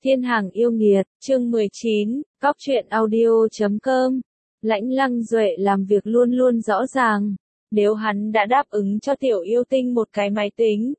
Thiên hàng yêu nghiệt, chương 19, Góc truyện audio.com. Lãnh Lăng Duệ làm việc luôn luôn rõ ràng. Nếu hắn đã đáp ứng cho tiểu yêu tinh một cái máy tính,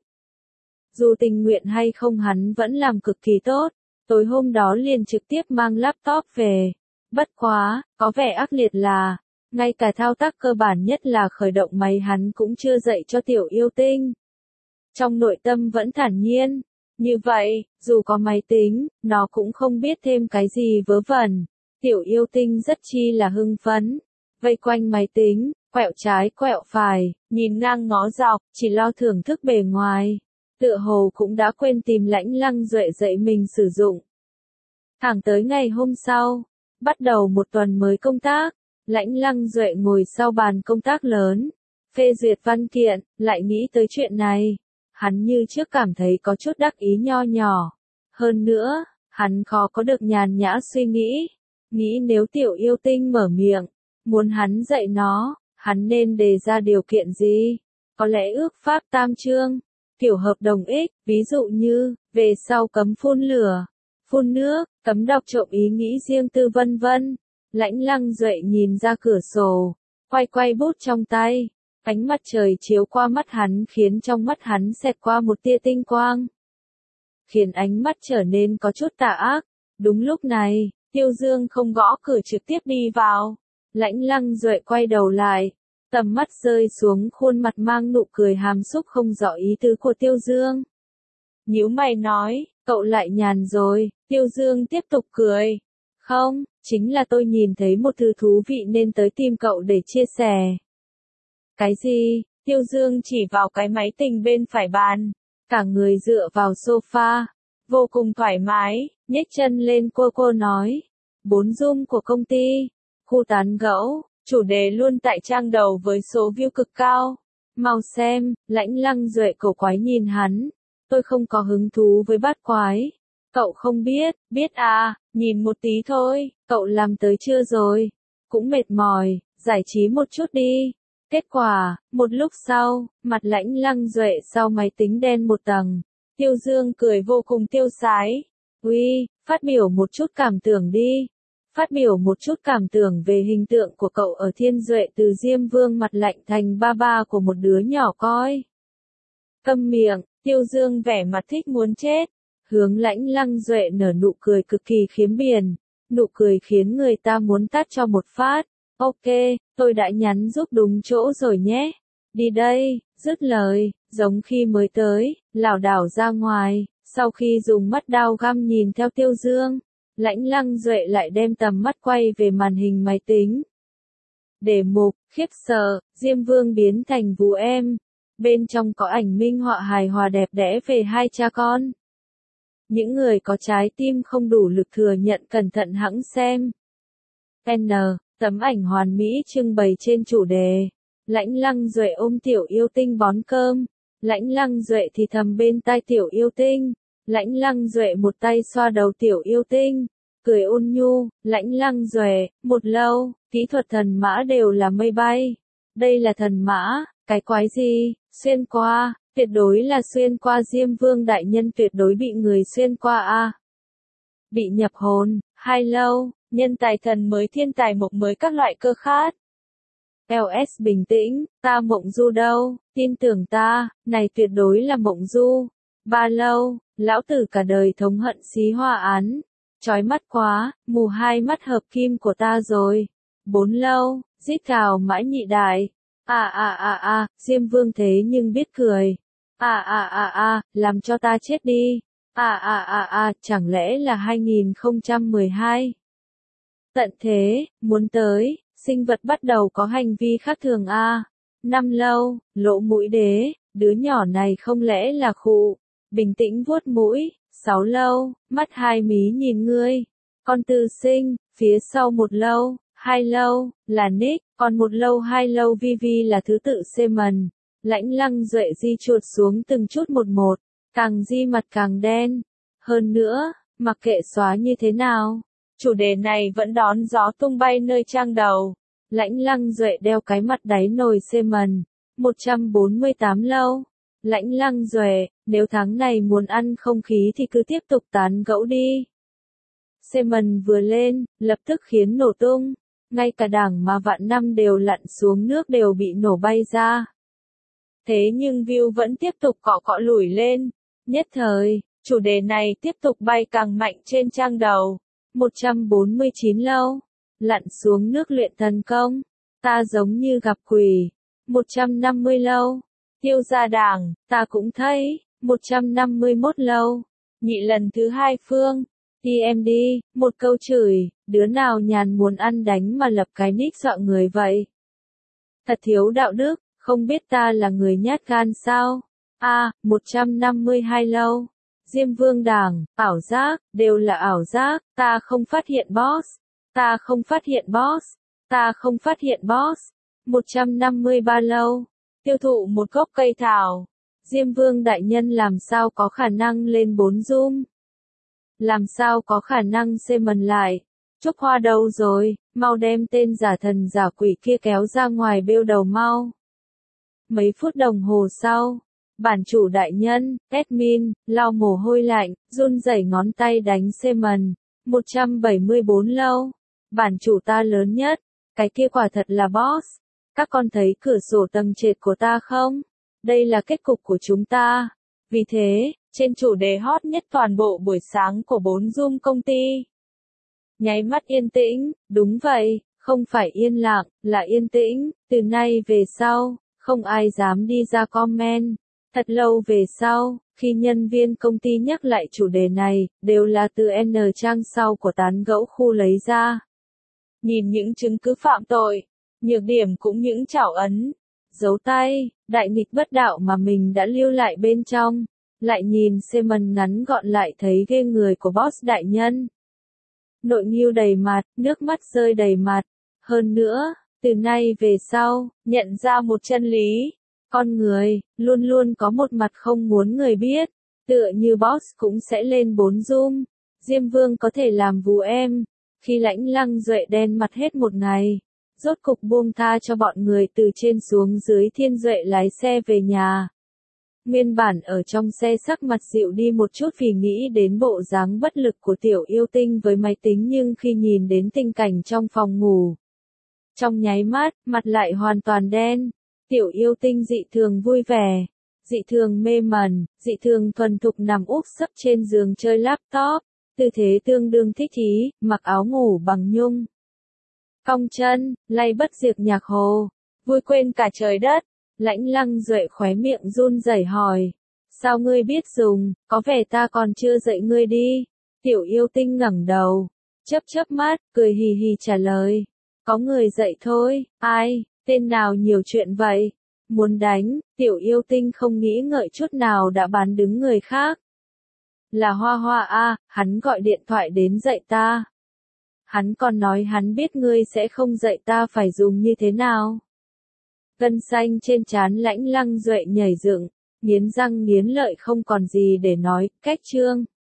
dù tình nguyện hay không hắn vẫn làm cực kỳ tốt. Tối hôm đó liền trực tiếp mang laptop về. Bất quá, có vẻ ác liệt là, ngay cả thao tác cơ bản nhất là khởi động máy hắn cũng chưa dạy cho tiểu yêu tinh. Trong nội tâm vẫn thản nhiên. Như vậy, dù có máy tính, nó cũng không biết thêm cái gì vớ vẩn. Tiểu yêu tinh rất chi là hưng phấn. Vây quanh máy tính, quẹo trái quẹo phải, nhìn ngang ngó dọc, chỉ lo thưởng thức bề ngoài. Tựa hồ cũng đã quên tìm Lãnh Lăng Duệ dạy mình sử dụng. Thẳng tới ngày hôm sau, bắt đầu một tuần mới công tác, Lãnh Lăng Duệ ngồi sau bàn công tác lớn, phê duyệt văn kiện, lại nghĩ tới chuyện này. Hắn như trước cảm thấy có chút đắc ý nho nhỏ. Hơn nữa, hắn khó có được nhàn nhã suy nghĩ. Nghĩ nếu tiểu yêu tinh mở miệng, muốn hắn dạy nó, hắn nên đề ra điều kiện gì? Có lẽ ước pháp tam chương, kiểu hợp đồng ích, ví dụ như, về sau cấm phun lửa, phun nước, cấm đọc trộm ý nghĩ riêng tư vân vân. Lãnh Lăng Duệ nhìn ra cửa sổ, quay bút trong tay. Ánh mặt trời chiếu qua mắt hắn khiến trong mắt hắn xẹt qua một tia tinh quang, khiến ánh mắt trở nên có chút tà ác. Đúng lúc này, Tiêu Dương không gõ cửa trực tiếp đi vào. Lãnh Lăng Duệ quay đầu lại, tầm mắt rơi xuống khuôn mặt mang nụ cười hàm xúc không rõ ý tứ của Tiêu Dương. Nhíu mày nói, cậu lại nhàn rồi. Tiêu Dương tiếp tục cười. Không, chính là tôi nhìn thấy một thứ thú vị nên tới tìm cậu để chia sẻ. Cái gì? Tiêu Dương chỉ vào cái máy tính bên phải bàn, cả người dựa vào sofa, vô cùng thoải mái, nhếch chân lên cô nói. 4 Zoom của công ty, khu tán gẫu, chủ đề luôn tại trang đầu với số view cực cao. Mau xem. Lãnh Lăng Duệ cổ quái nhìn hắn. Tôi không có hứng thú với bát quái. Cậu không biết, biết à, nhìn một tí thôi, cậu làm tới chưa rồi? Cũng mệt mỏi, giải trí một chút đi. Kết quả, một lúc sau, mặt Lãnh Lăng Duệ sau máy tính đen một tầng. Tiêu Dương cười vô cùng tiêu sái. Uy, phát biểu một chút cảm tưởng đi. Phát biểu một chút cảm tưởng về hình tượng của cậu ở Thiên Duệ từ Diêm Vương mặt lạnh thành ba của một đứa nhỏ coi. Câm miệng. Tiêu Dương vẻ mặt thích muốn chết. Hướng Lãnh Lăng Duệ nở nụ cười cực kỳ khiếm biền. Nụ cười khiến người ta muốn tát cho một phát. Ok, tôi đã nhắn giúp đúng chỗ rồi nhé. Đi đây. Dứt lời, giống khi mới tới, lảo đảo ra ngoài. Sau khi dùng mắt đao găm nhìn theo Tiêu Dương, Lãnh Lăng Duệ lại đem tầm mắt quay về màn hình máy tính. Đề mục, khiếp sợ, Diêm Vương biến thành vú em. Bên trong có ảnh minh họa hài hòa đẹp đẽ về hai cha con. Những người có trái tim không đủ lực thừa nhận cẩn thận hẵng xem. N. Tấm ảnh hoàn mỹ trưng bày trên chủ đề. Lãnh Lăng Duệ ôm tiểu yêu tinh bón cơm. Lãnh Lăng Duệ thì thầm bên tai tiểu yêu tinh. Lãnh Lăng Duệ một tay xoa đầu tiểu yêu tinh, cười ôn nhu. Lãnh Lăng Duệ, một lâu, kỹ thuật thần mã đều là mây bay. Đây là thần mã, cái quái gì? Xuyên qua, tuyệt đối là xuyên qua. Diêm Vương đại nhân tuyệt đối bị người xuyên qua a. Bị nhập hồn, hai lâu. Nhân tài thần mới thiên tài mộc mới các loại cơ khát. LS bình tĩnh, ta mộng du đâu, tin tưởng ta, này tuyệt đối là mộng du. 3 lâu, lão tử cả đời thống hận xí hoa án. Chói mắt quá, mù hai mắt hợp kim của ta rồi. 4 lâu, rít gào mãi nhị đại. Diêm Vương thế nhưng biết cười. Làm cho ta chết đi. Chẳng lẽ là 2012? Tận thế, muốn tới, sinh vật bắt đầu có hành vi khác thường a. 5 lâu, lỗ mũi đế, đứa nhỏ này không lẽ là khụ. Bình tĩnh vuốt mũi. 6 lâu, mắt hai mí nhìn ngươi. Con tư sinh. Phía sau 1 lâu, 2 lâu, là Nick, còn 1 lâu 2 lâu Vivi là thứ tự Seaman. Lãnh Lăng Duệ di chuột xuống từng chút một, càng di mặt càng đen. Hơn nữa, mặc kệ xóa như thế nào, chủ đề này vẫn đón gió tung bay nơi trang đầu. Lãnh Lăng Duệ đeo cái mặt đáy nồi Seaman. 148 lâu. Lãnh Lăng Duệ, nếu tháng này muốn ăn không khí thì cứ tiếp tục tán gẫu đi. Simon vừa lên, lập tức khiến nổ tung. Ngay cả đảng mà vạn năm đều lặn xuống nước đều bị nổ bay ra. Thế nhưng view vẫn tiếp tục cọ cọ lủi lên. Nhất thời, chủ đề này tiếp tục bay càng mạnh trên trang đầu. 149 lâu. Lặn xuống nước luyện thần công. Ta giống như gặp quỷ. 150 lâu. Tiêu gia đảng, ta cũng thấy. 151 lâu. Nhị lần thứ hai phương. TMD, một câu chửi, đứa nào nhàn muốn ăn đánh mà lập cái nick dọa người vậy. Thật thiếu đạo đức, không biết ta là người nhát gan sao. 152 lâu. Diêm Vương đảng, ảo giác, đều là ảo giác, ta không phát hiện boss. Ta không phát hiện boss. Ta không phát hiện boss. 153 lâu. Tiêu thụ một gốc cây thảo. Diêm Vương đại nhân làm sao có khả năng lên 4 zoom? Làm sao có khả năng Simon lại? Trúc Hoa đâu rồi? Mau đem tên giả thần giả quỷ kia kéo ra ngoài bêu đầu mau. Mấy phút đồng hồ sau, bản chủ đại nhân, admin, lau mồ hôi lạnh, run rẩy ngón tay đánh Simon. 174 lâu. Bản chủ ta lớn nhất, cái kia quả thật là boss. Các con thấy cửa sổ tầng trệt của ta không? Đây là kết cục của chúng ta. Vì thế, trên chủ đề hot nhất toàn bộ buổi sáng của 4 Zoom công ty. Nháy mắt yên tĩnh, đúng vậy, không phải yên lặng, là yên tĩnh, từ nay về sau, không ai dám đi ra comment. Thật lâu về sau, khi nhân viên công ty nhắc lại chủ đề này, đều là từ N trang sau của tán gẫu khu lấy ra. Nhìn những chứng cứ phạm tội, nhược điểm cũng những trảo ấn, dấu tay, đại nghịch bất đạo mà mình đã lưu lại bên trong. Lại nhìn Simon ngắn gọn lại thấy ghê người của boss đại nhân. Nội nghiêu đầy mặt, nước mắt rơi đầy mặt. Hơn nữa, từ nay về sau, nhận ra một chân lý. Con người, luôn luôn có một mặt không muốn người biết. Tựa như boss cũng sẽ lên 4 zoom. Diêm Vương có thể làm vù em. Khi Lãnh Lăng Duệ đen mặt hết một ngày. Rốt cục buông tha cho bọn người từ trên xuống dưới Thiên Duệ lái xe về nhà. Nguyên bản ở trong xe sắc mặt dịu đi một chút vì nghĩ đến bộ dáng bất lực của tiểu yêu tinh với máy tính, nhưng khi nhìn đến tình cảnh trong phòng ngủ, trong nháy mắt, mặt lại hoàn toàn đen. Tiểu yêu tinh dị thường vui vẻ, dị thường mê mẩn, dị thường thuần thục nằm úp sấp trên giường chơi laptop, tư thế tương đương thích ý, mặc áo ngủ bằng nhung. Cong chân, lay bất diệt nhạc hồ, vui quên cả trời đất. Lãnh Lăng Duệ khóe miệng run rẩy hỏi. Sao ngươi biết dùng, có vẻ ta còn chưa dạy ngươi đi. Tiểu yêu tinh ngẩng đầu, chớp chớp mắt, cười hì hì trả lời. Có người dạy thôi, ai, tên nào nhiều chuyện vậy. Muốn đánh, tiểu yêu tinh không nghĩ ngợi chút nào đã bán đứng người khác. Là Hoa Hoa hắn gọi điện thoại đến dạy ta. Hắn còn nói hắn biết ngươi sẽ không dạy ta phải dùng như thế nào. Gân xanh trên trán Lãnh Lăng Duệ nhảy dựng, nghiến răng nghiến lợi không còn gì để nói, cách chương.